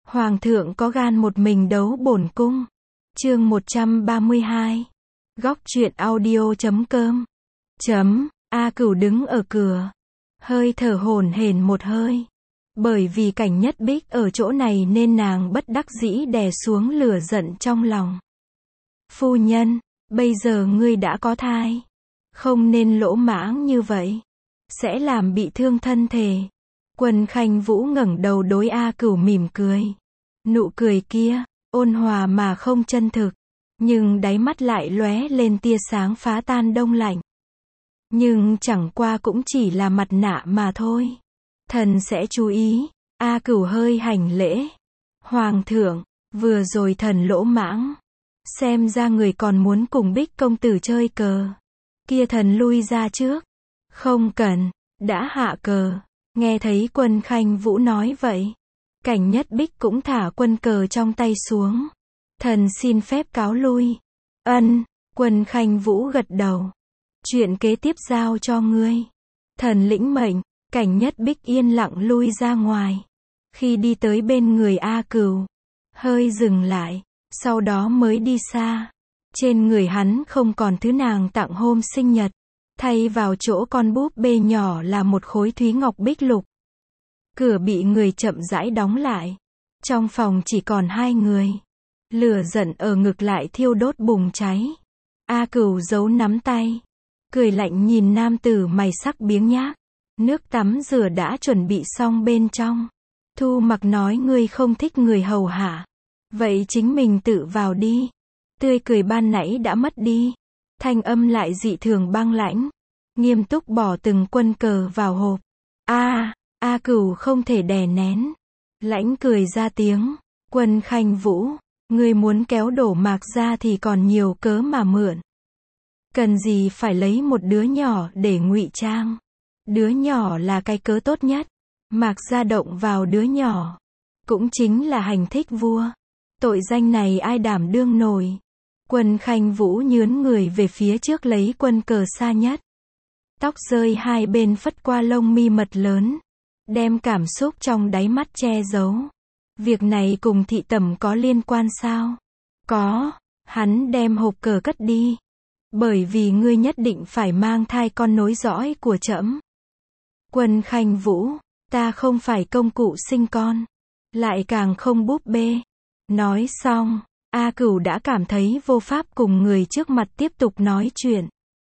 Hoàng thượng có gan một mình đấu bổn cung. Chương 132. Góc truyện audio.com. A Cửu đứng ở cửa, hơi thở hổn hển một hơi. Bởi vì Cảnh Nhất Bích ở chỗ này nên nàng bất đắc dĩ đè xuống lửa giận trong lòng. Phu nhân, bây giờ ngươi đã có thai, không nên lỗ mãng như vậy, sẽ làm bị thương thân thể. Quân Khanh Vũ ngẩng đầu đối A Cửu mỉm cười. Nụ cười kia, ôn hòa mà không chân thực, nhưng đáy mắt lại lóe lên tia sáng phá tan đông lạnh. Nhưng chẳng qua cũng chỉ là mặt nạ mà thôi. Thần sẽ chú ý. A Cửu hơi hành lễ. Hoàng thượng, vừa rồi thần lỗ mãng. Xem ra người còn muốn cùng Bích công tử chơi cờ. Kia thần lui ra trước. Không cần, đã hạ cờ. Nghe thấy Quân Khanh Vũ nói vậy, Cảnh Nhất Bích cũng thả quân cờ trong tay xuống. Thần xin phép cáo lui. Ân, Quân Khanh Vũ gật đầu. Chuyện kế tiếp giao cho ngươi. Thần lĩnh mệnh. Cảnh Nhất Bích yên lặng lui ra ngoài. Khi đi tới bên người A Cửu, hơi dừng lại, sau đó mới đi xa. Trên người hắn không còn thứ nàng tặng hôm sinh nhật, thay vào chỗ con búp bê nhỏ là một khối thúy ngọc bích lục. Cửa bị người chậm rãi đóng lại. Trong phòng chỉ còn hai người. Lửa giận ở ngực lại thiêu đốt bùng cháy. A Cửu giấu nắm tay, cười lạnh nhìn nam tử mày sắc biếng nhác. Nước tắm rửa đã chuẩn bị xong bên trong. Thu Mặc nói ngươi không thích người hầu hạ, vậy chính mình tự vào đi. Tươi cười ban nãy đã mất đi. Thanh âm lại dị thường băng lãnh. Nghiêm túc bỏ từng quân cờ vào hộp. A Cửu không thể đè nén. Lãnh cười ra tiếng. Quân Khanh Vũ, ngươi muốn kéo đổ Mạc ra thì còn nhiều cớ mà mượn. Cần gì phải lấy một đứa nhỏ để ngụy trang. Đứa nhỏ là cái cớ tốt nhất. Mạc gia động vào đứa nhỏ, cũng chính là hành thích vua. Tội danh này ai đảm đương nổi. Quân Khanh Vũ nhướn người về phía trước lấy quân cờ xa nhất. Tóc rơi hai bên phất qua lông mi mật lớn, đem cảm xúc trong đáy mắt che giấu. Việc này cùng thị tẩm có liên quan sao? Có. Hắn đem hộp cờ cất đi. Bởi vì ngươi nhất định phải mang thai con nối dõi của trẫm. Quân Khanh Vũ, ta không phải công cụ sinh con, lại càng không búp bê. Nói xong, A Cửu đã cảm thấy vô pháp cùng người trước mặt tiếp tục nói chuyện.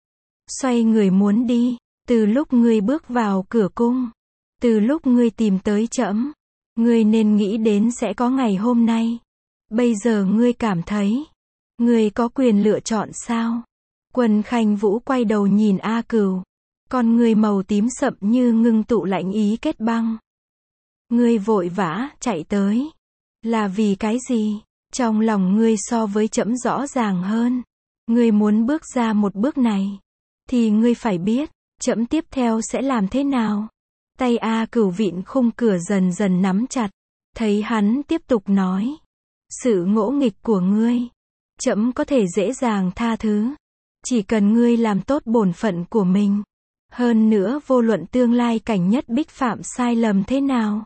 Xoay người muốn đi. Từ lúc ngươi bước vào cửa cung, từ lúc ngươi tìm tới trẫm, ngươi nên nghĩ đến sẽ có ngày hôm nay. Bây giờ ngươi cảm thấy, ngươi có quyền lựa chọn sao? Quân Khanh Vũ quay đầu nhìn A Cửu. Con ngươi màu tím sậm như ngưng tụ lạnh ý kết băng. Ngươi vội vã chạy tới, là vì cái gì? Trong lòng ngươi so với trẫm rõ ràng hơn. Ngươi muốn bước ra một bước này, thì ngươi phải biết, trẫm tiếp theo sẽ làm thế nào. Tay A Cửu vịn khung cửa dần dần nắm chặt. Thấy hắn tiếp tục nói, sự ngỗ nghịch của ngươi, trẫm có thể dễ dàng tha thứ. Chỉ cần ngươi làm tốt bổn phận của mình. Hơn nữa vô luận tương lai Cảnh Nhất Bích phạm sai lầm thế nào,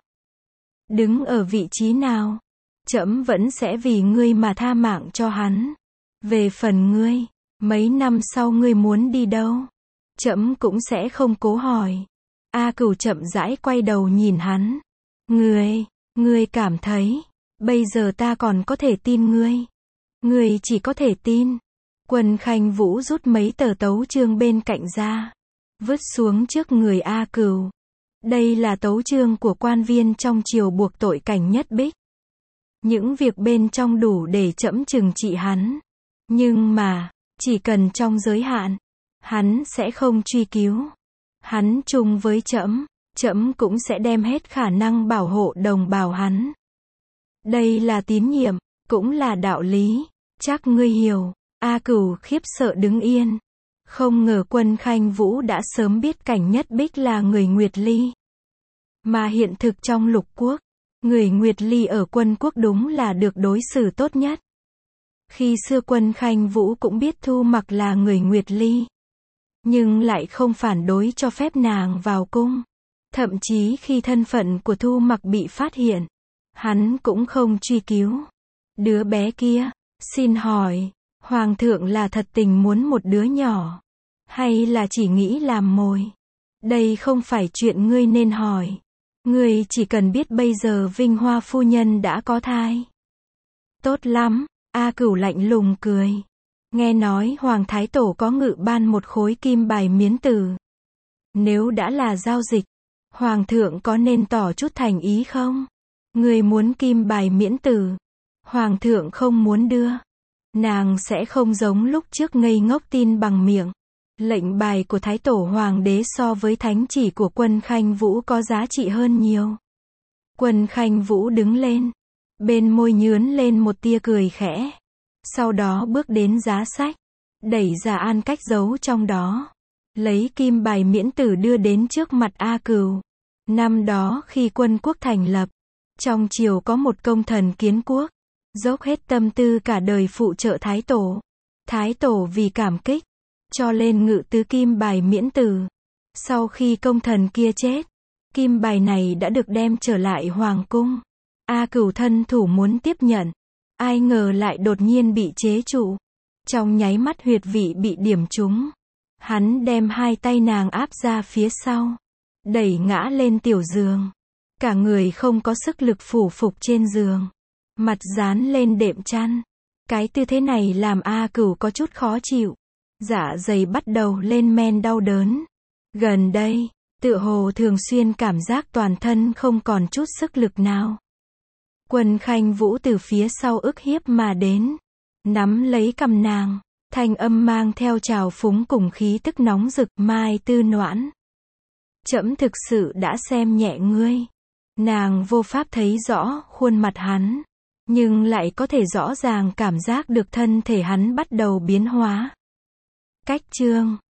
đứng ở vị trí nào, trẫm vẫn sẽ vì ngươi mà tha mạng cho hắn. Về phần ngươi, mấy năm sau ngươi muốn đi đâu, trẫm cũng sẽ không cố hỏi. A Cửu chậm rãi quay đầu nhìn hắn. Ngươi cảm thấy, bây giờ ta còn có thể tin ngươi? Ngươi chỉ có thể tin. Quân Khanh Vũ rút mấy tờ tấu chương bên cạnh ra, vứt xuống trước người A Cửu. Đây là tấu chương của quan viên trong triều buộc tội Cảnh Nhất Bích. Những việc bên trong đủ để trẫm trừng trị hắn. Nhưng mà, chỉ cần trong giới hạn, hắn sẽ không truy cứu. Hắn chung với trẫm, trẫm cũng sẽ đem hết khả năng bảo hộ đồng bào hắn. Đây là tín nhiệm, cũng là đạo lý. Chắc ngươi hiểu. A Cửu khiếp sợ đứng yên. Không ngờ Quân Khanh Vũ đã sớm biết Cảnh Nhất Bích là người Nguyệt Ly. Mà hiện thực trong lục quốc, người Nguyệt Ly ở quân quốc đúng là được đối xử tốt nhất. Khi xưa Quân Khanh Vũ cũng biết Thu Mặc là người Nguyệt Ly, nhưng lại không phản đối cho phép nàng vào cung. Thậm chí khi thân phận của Thu Mặc bị phát hiện, Hắn cũng không truy cứu. Đứa bé kia, xin hỏi, Hoàng thượng là thật tình muốn một đứa nhỏ, hay là chỉ nghĩ làm mồi? Đây không phải chuyện ngươi nên hỏi. Ngươi chỉ cần biết bây giờ Vinh Hoa phu nhân đã có thai. Tốt lắm, A Cửu lạnh lùng cười. Nghe nói Hoàng Thái Tổ có ngự ban một khối kim bài miến tử. Nếu đã là giao dịch, Hoàng thượng có nên tỏ chút thành ý không? Ngươi muốn kim bài miễn tử, Hoàng thượng không muốn đưa. Nàng sẽ không giống lúc trước ngây ngốc tin bằng miệng. Lệnh bài của Thái Tổ Hoàng đế so với thánh chỉ của Quân Khanh Vũ có giá trị hơn nhiều. Quân Khanh Vũ đứng lên, bên môi nhướn lên một tia cười khẽ. Sau đó bước đến giá sách, đẩy ra an cách giấu trong đó. Lấy kim bài miễn tử đưa đến trước mặt A Cửu. Năm đó khi quân quốc thành lập, trong triều có một công thần kiến quốc, dốc hết tâm tư cả đời phụ trợ Thái Tổ. Thái Tổ vì cảm kích, cho lên ngự tứ kim bài miễn tử. Sau khi công thần kia chết, kim bài này đã được đem trở lại hoàng cung. A Cửu thân thủ muốn tiếp nhận, ai ngờ lại đột nhiên bị chế trụ. Trong nháy mắt huyệt vị bị điểm trúng. Hắn đem hai tay nàng áp ra phía sau, đẩy ngã lên tiểu giường. Cả người không có sức lực phủ phục trên giường, mặt dán lên đệm chăn. Cái tư thế này làm A Cửu có chút khó chịu. Dạ dày bắt đầu lên men đau đớn. Gần đây, tựa hồ thường xuyên cảm giác toàn thân không còn chút sức lực nào. Quân Khanh Vũ từ phía sau ức hiếp mà đến, nắm lấy cằm nàng, thanh âm mang theo trào phúng cùng khí tức nóng rực. Mai Tư Noãn, trẫm thực sự đã xem nhẹ ngươi. Nàng vô pháp thấy rõ khuôn mặt hắn, nhưng lại có thể rõ ràng cảm giác được thân thể hắn bắt đầu biến hóa. Cách chương